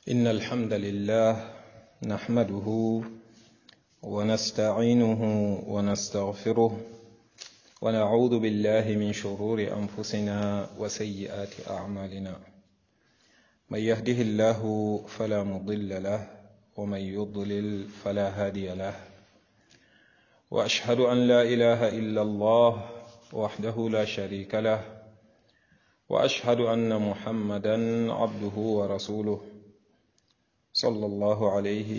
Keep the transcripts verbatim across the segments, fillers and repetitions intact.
إن الحمد لله نحمده ونستعينه ونستغفره ونعوذ بالله من شرور أنفسنا وسيئات أعمالنا من يهده الله فلا مضل له ومن يضلل فلا هادي له وأشهد أن لا إله إلا الله وحده لا شريك له وأشهد أن محمدا عبده ورسوله صلى الله عليه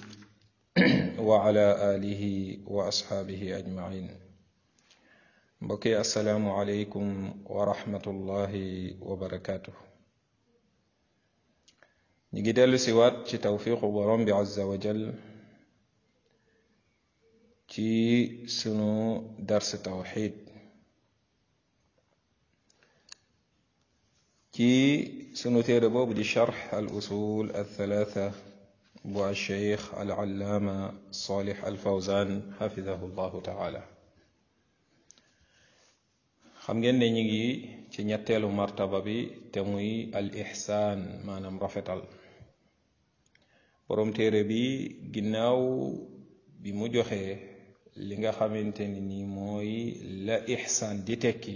وعلى آله وأصحابه أجمعين بقي السلام عليكم ورحمة الله وبركاته نجدل سوات توفيق برم عز وجل ci sunu dars tawxid ci sunu téere boobu di charx al usul al thalatha bu al cheikh al allaama salih al fawzan xafidahu llahu taala xam ngeen ne ñi ngi ci ñetteelu martaba bi te muy al ixsaan maanaam rafetal boroom téere bi ginnaaw bi mu joxee li nga xamante ni nii mooy la ixsaan di tekki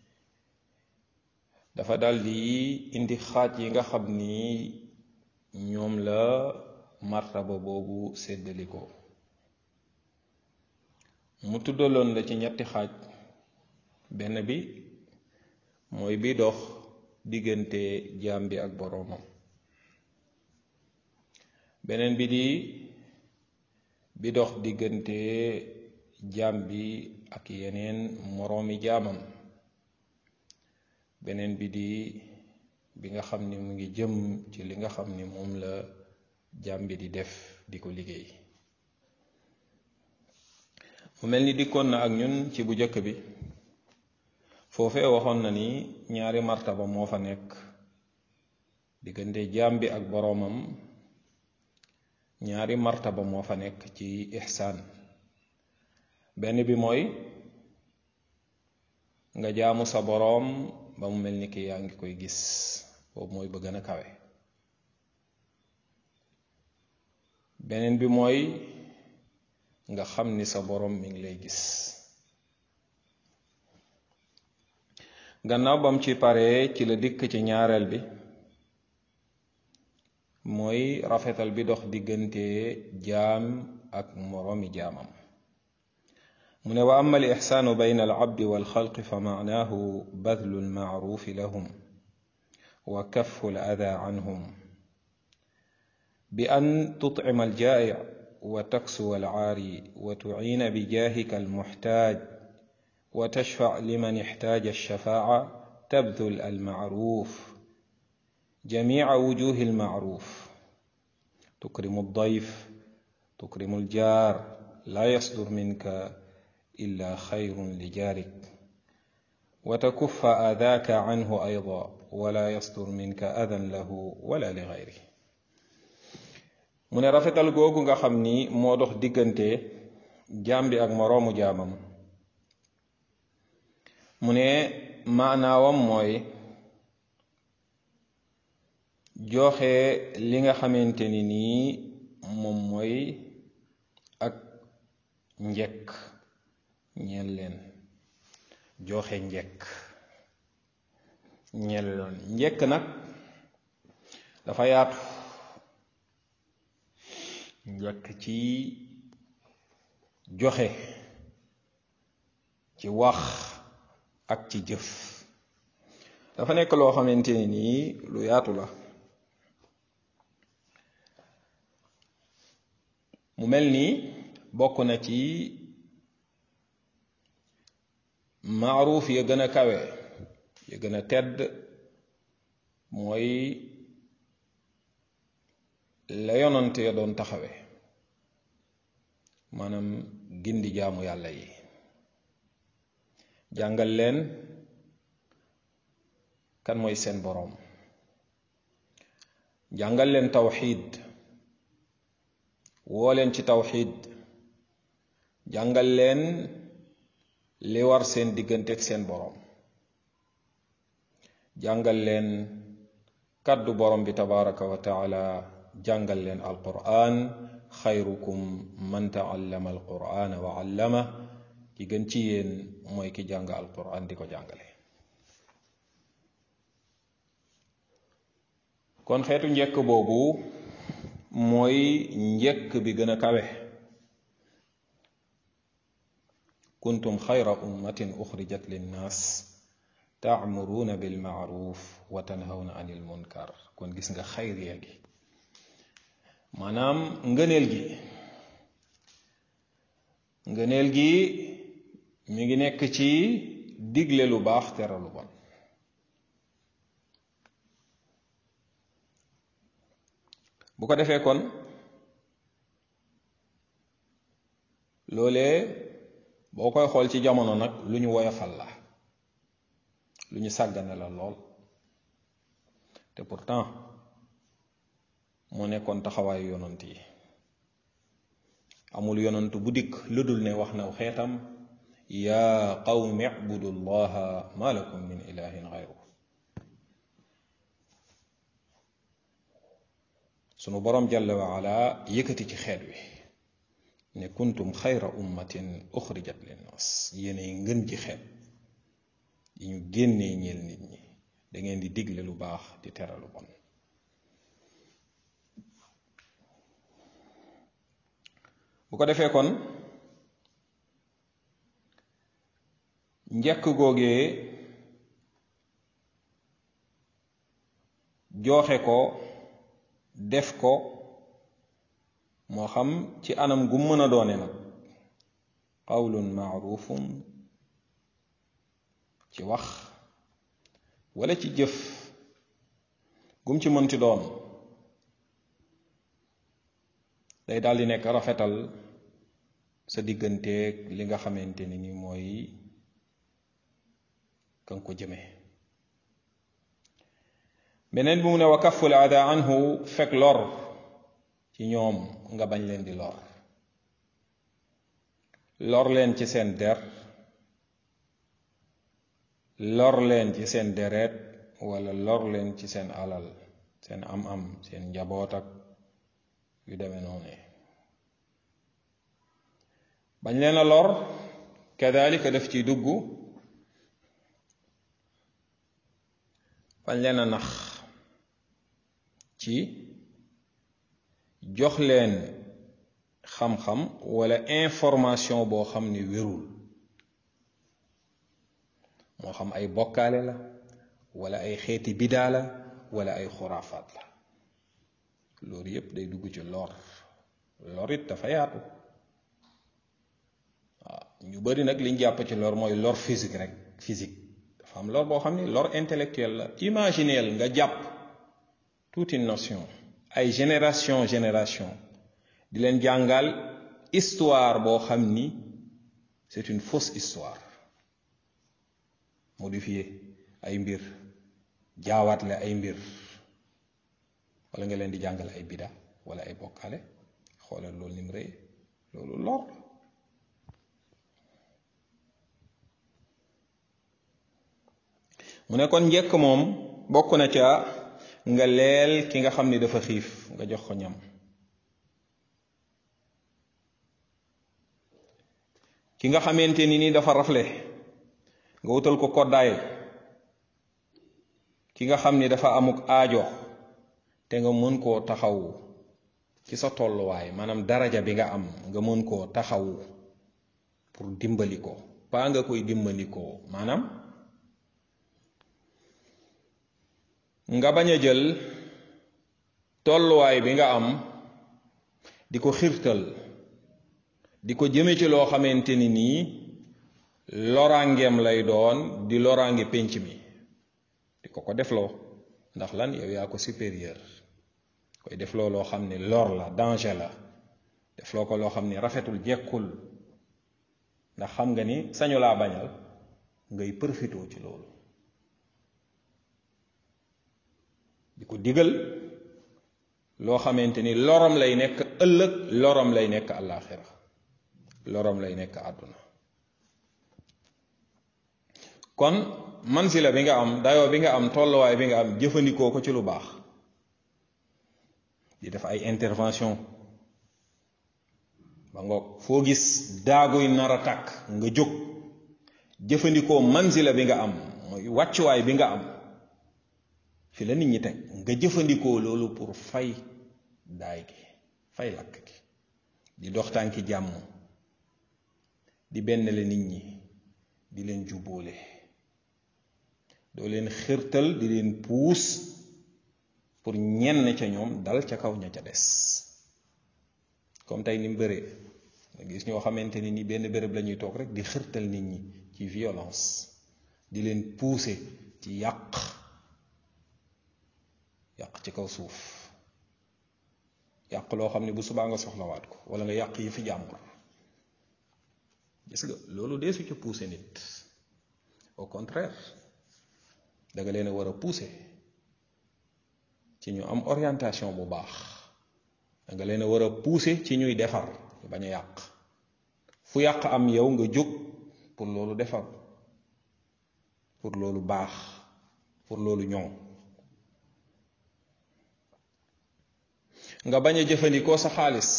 dafa daldi indi xaaj yi nga xam ni ñoom la martaba boobu séddaliko mu tuddaloon la ci ñetti xaaj benn bi mooy bi dox diggante jaam bi ak boroomam beneen bi di bi dox diggante jaam bi ak yeneen moroomi jaamam beneen bi di bi nga xam ni mu ngi jëm ci li nga xam ni moom la jaam bi di def di ko liggéey mu mel ni dikkoon na ak ñun ci bu jëkk bi foofee waxoon na ni ñaari martaba moo fa nekk diggante jaam bi ak boroomam ñaari martaba moo fa nekk ci ixsaan benn bi mooy nga jaamu sa boroom ba mu mel ni ki yaa ngi koy gis boobu mooy ba gën a kawe beneen bi mooy nga xam ni sa boroom mi ngi lay gis gannaaw bam ci paree ci la dikk ci ñaareel bi mooy rafetal bi dox diggante jaam ak moroomi jaamam mu ne wa amma al ixsaanu bayna al abdi wal xalqi fa maanaahu badlu al maarufi lahum wa kaffu al adaa anhum bi an tutcima al jaa'ic wa taksuwa al caari wa tuciina bi jaahika al muxtaaj wa tashfac liman ixtaaja al shafaaca tabdul al maaruuf جميع وجوه المعروف تكرم الضيف تكرم الجار لا يصدر منك إلا خير لجارك وتكف آذاك عنه أيضا ولا يصدر منك أذى له ولا لغيره من rafetal googu nga xam ni moo dox diggante jaam bi ak moroomu jaamam mu ne maanaawam mooy joxe li nga xamante ni nii moom mooy ak njekk ñeel leen joxe njekk ñeel leen njekk nag dafa yaatu njekk ci joxe ci wax ak ci jëf dafa nekk loo xamante ni nii lu yaatu la mu mel ni bokk na ci maaruuf ya gën a kawe ya gën a tedd mooy la yonante ya doon taxawe maanaam gindi jaamu yàlla yi jàngal leen kan mooy seen boroom jàngal leen tawxiid woo leen ci tawxiid jàngal leen li war seen diggante ak seen boroom jàngal leen kàddu borom bi tabaraka wa taala jàngal leen alquran xayrukum man taallama alqurana wa allama ki gën ci yéen mooy ki jàng alquran di ko jàngale. kon xeetu njëkk boobu mooy njëkk bi gën a kawe. kuntum xayra ummatin uxrijat linnaas taamuruuna bilmaaruf wa tanhawna anil munkar. kon gis nga xayriya gi maanaam ngëneel gi ngëneel gi mi ngi nekk ci digle lu baax tere lu bon. bu ko defee kon loolee boo koy xool ci jamono nag lu ñu woyofal la, lu ñu sàggane la lool, te pourtant moo nekkoon taxawaayu yonant yi. amul yonant bu dikk lu dul ne wax naw xeetam yaa qawmi ibudu llaha ma lakum min ilahin gayru. sunu borom jalla wa ala yëkkati ci xeet wi ne kuntum xayra ummatin uxrijat linnaas, yéenay ngën ci xeet yi ñu génnee ñeel nit ñi, da ngeen di digle lu baax di tere lu bon. bu ko defee kon njëkk googee jooxe ko def ko moo xam ci anam gu mën a doone nag, qawlun maarufun ci wax wala ci jëf gum ci mënti doon, day daal di nekk rafetal sa digganteeg li nga xamante ni ni mooy kan ko jëme. beneen bi mu ne wa kafful ada anhu, fekk lor ci ñoom nga bañ leen di lor, lor leen ci seen der, lor leen ci seen deret, wala lor leen ci seen alal, seen am-am, seen njaboot ak yu demee noonu. bañ leen a lor kadalika daf ciy dugg bañ leen a nax ci jox leen xam-xam wala information boo xam ni wérul, moo xam ay bokkaale la wala ay xeeti bidaa la wala ay xuraafaat la. loolu yépp day dugg ci lor. lor it dafa yaatu. waaw ñu bari nag liñ jàpp ci lor mooy lor physique rek, physique. dafa am lor boo xam ni lor intellectuel la. imagineel nga jàpp toute une nation, ay génération génération di leen jàngal histoire boo xam ni c'est une fausse histoire, modifié ay mbir, jaawaatle ay mbir, wala nga leen di jàngal ay bida wala ay bokkaale. xoolal loolu ni mu rëy, loolu lor. mu ne kon njëkk moom bokk na ca nga leel ki nga xam ni dafa xiif nga jox ko ñam, ki nga xamante ni ni dafa rafle nga wutal ko koddaay, ki nga xam ni dafa amuk aajo te nga mën koo taxawu ci sa tolluwaay, maanaam daraja bi nga am nga mën koo taxawu pour dimbali ko, paa nga koy dimbali ko, maanaam nga bañ a jël tolluwaay bi nga am di ko xirtal, di ko jëme ci loo xamante ni nii loraangeem lay doon, di loraange pénc mi, di ko ko defloo. ndax lan? yow yaa ko supérieur, koy defloo loo xam ne lor la, danger la, defloo ko loo xam ne rafetul, jekkul, ndax xam nga ni sañu laa bañal, ngay profitoo ci loolu di ko digal loo xamante ni loram lay nekk ëllëg, loram lay nekk àllaaxira, loram lay nekk àdduna. kon mansila bi nga am, dayoo bi nga am, tolluwaay bi nga am, jëfandikoo ko ci lu baax. di def ay intervention ba ngoog foo gis daaguy nar a tàkk nga jóg jëfandikoo manzila bi nga am mooy wàccuwaay bi nga am fi la nit ñi teg nga jëfandikoo loolu pour fay daay gi fay lakk gi di dox tànki jàmm di benn la nit ñi di leen jubboole doo leen xirtal di leen puus pour ñenn ca ñoom dal ca kaw ña ca des comme tey ni mu bëree nga gis ñoo xamante ni ni benn béréb la ñuy toog rek di xirtal nit ñi ci violence di leen pousser ci yàq yàq ci kaw suuf yàq loo xam ne bu subaa nga soxlawaat ko wala nga yàq yi fi jàmbur gis nga loolu deesu ci pousser nit au contraire da nga leen a war a pousser ci ñu am orientation bu baax da nga leen a war a pousser ci ñuy defar bañ a yàq fu yàq am yow nga jóg pour loolu defar pour loolu baax pour loolu ñoŋ nga bañ a jëfandikoo sa xaalis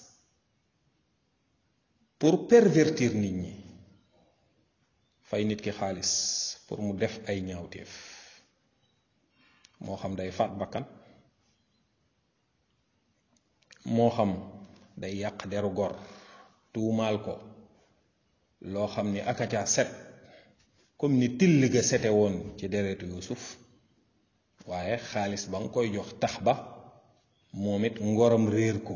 pour pervertir nit ñi fay nit ki xaalis pour mu def ay ñaawteef moo xam day faat bakkan moo xam day yàq deru gor tuumaal ko loo xam ni akacaa set comme ni till ga sete woon ci deretu Yuusuf waaye xaalis ba nga koy jox tax ba moom it ngoram réer ko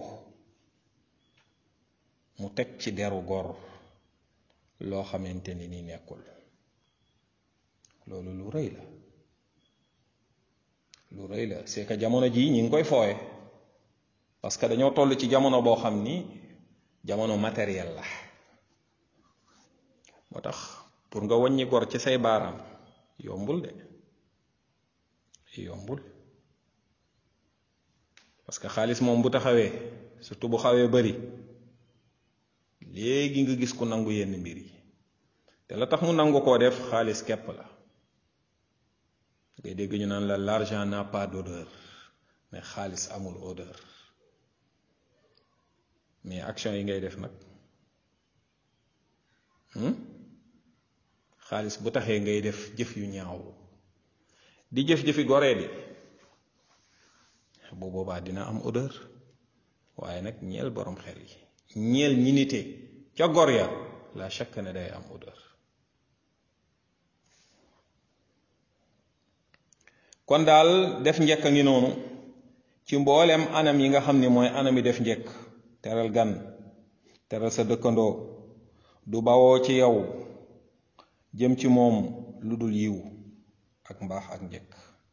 mu teg ci deru gor loo xamante ni ni nekkul loolu lu rëy la lu rëy la c'est que jamono jii ñi ngi koy fooye parce que dañoo toll ci jamono boo xam ni jamono matériel la moo tax pour nga wàññi gor ci say baaraam yombul de yombul parce que xaalis moom bu taxawee surtout bu xawee bari léegi nga gis ku nangu yenn mbir yi te la tax mu nangu koo def xaalis kepp la ngay dégg ñu naan la l'argent n'a pas d'odeur mais xaalis amul odeur mais action yi ngay def nag xaalis bu taxee ngay def jëf yu ñaaw di jëf-jëfi goree di bu boobaa dina am odeur waaye nag ñeel borom xel yi ñeel ñi nite ca gor ya la chaque ne day am odeur kon daal def njëkk a ngi noonu ci mboolem anam yi nga xam ne mooy anam yi def njëkk teral gan teral sa dëkkandoo du bawoo ci yow jëm ci moom lu dul yiw ak mbaax ak njëkk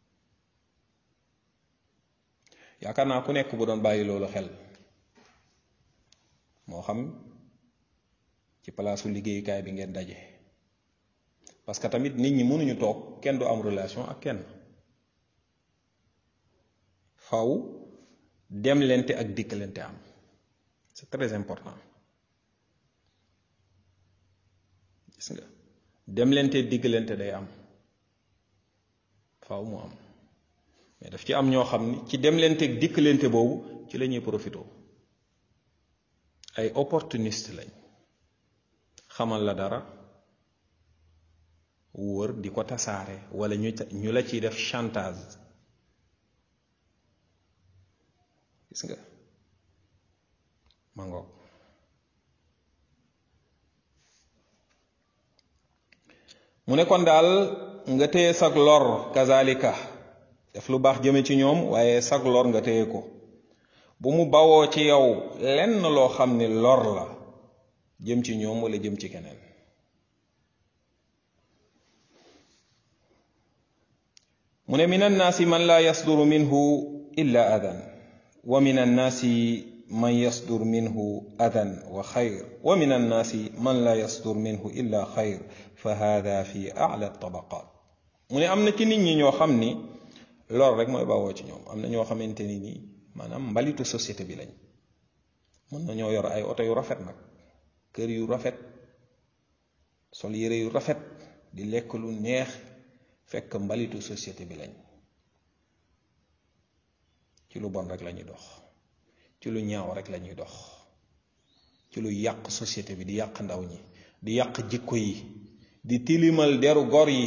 yaakaar naa ku nekk bu doon bàyyi loolu xel moo xam ci palaasu liggéeyukaay bi ngeen daje parce que tamit nit ñi mënuñu toog kenn du am relation ak kenn faw dem lente ak dikkalante am c'est très important gis nga dem lente dikkalante day am faw mu am mais daf ci am ñoo xam ni ci dem lente ak dikkalante boobu ci la ñuy profité ay opportuniste lañ xamal la dara wër di ko tasaare wala ñu ñu la ciy def chantage gis nga ma ngoog mu ne kon daal nga téye sag lor kazalika def lu baax jëme ci ñoom waaye sag lor nga téye ko bu mu bawoo ci yow lenn loo xam ni lor la jëm ci ñoom wala jëm ci keneen mu ne min annaasi man laa yasduru minhu illa adan wa min annaasi man yasdur minhu adan wa xayr wa min annaasi man laa yasdur minhu illa xayr fa hada fi a'la tabaqat mu ne am na ci nit ñi ñoo xam ni lor rek mooy bawoo ci ñoom am na ñoo xamante ni nii maanaam mbalitu société bi lañ mën na ñoo yor ay oto yu rafet nag kër yu rafet sol yére yu rafet di lekk lu neex fekk mbalitu société bi lañ ci lu bon rek la ñuy dox ci lu ñaaw rek la ñuy dox ci lu yàq société bi di yàq ndaw ñi di yàq jikko yi di tilimal deru gor yi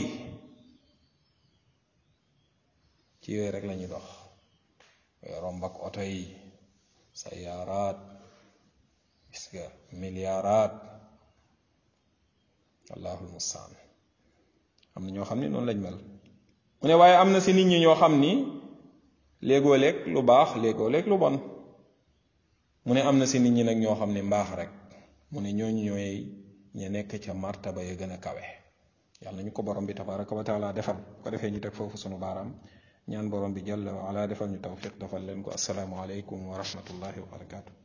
ci yooyu rek la ñuy dox romb ak oto yi sayaaraat gis nga milliaraat allahul mustaan am na ñoo xam ni noonu lañ mel mu ne waaye am na si nit ñi ñoo xam ni léegoo leeg lu baax léegoo leeg lu bon mu ne am na si nit ñi nag ñoo xam ne mbaax rek mu ne ñooñu ñooy ña nekk ca martaba ya gën a kawe yàlla nañu ko borom bi tabaraka wa taala defal ko defee ñu teg foofu sunu baaraam ñaan borom bi jalla wa ala defal ñu tawfiq defal leen ko assalaamu aleykum wa rahmatullahi wa barakatuh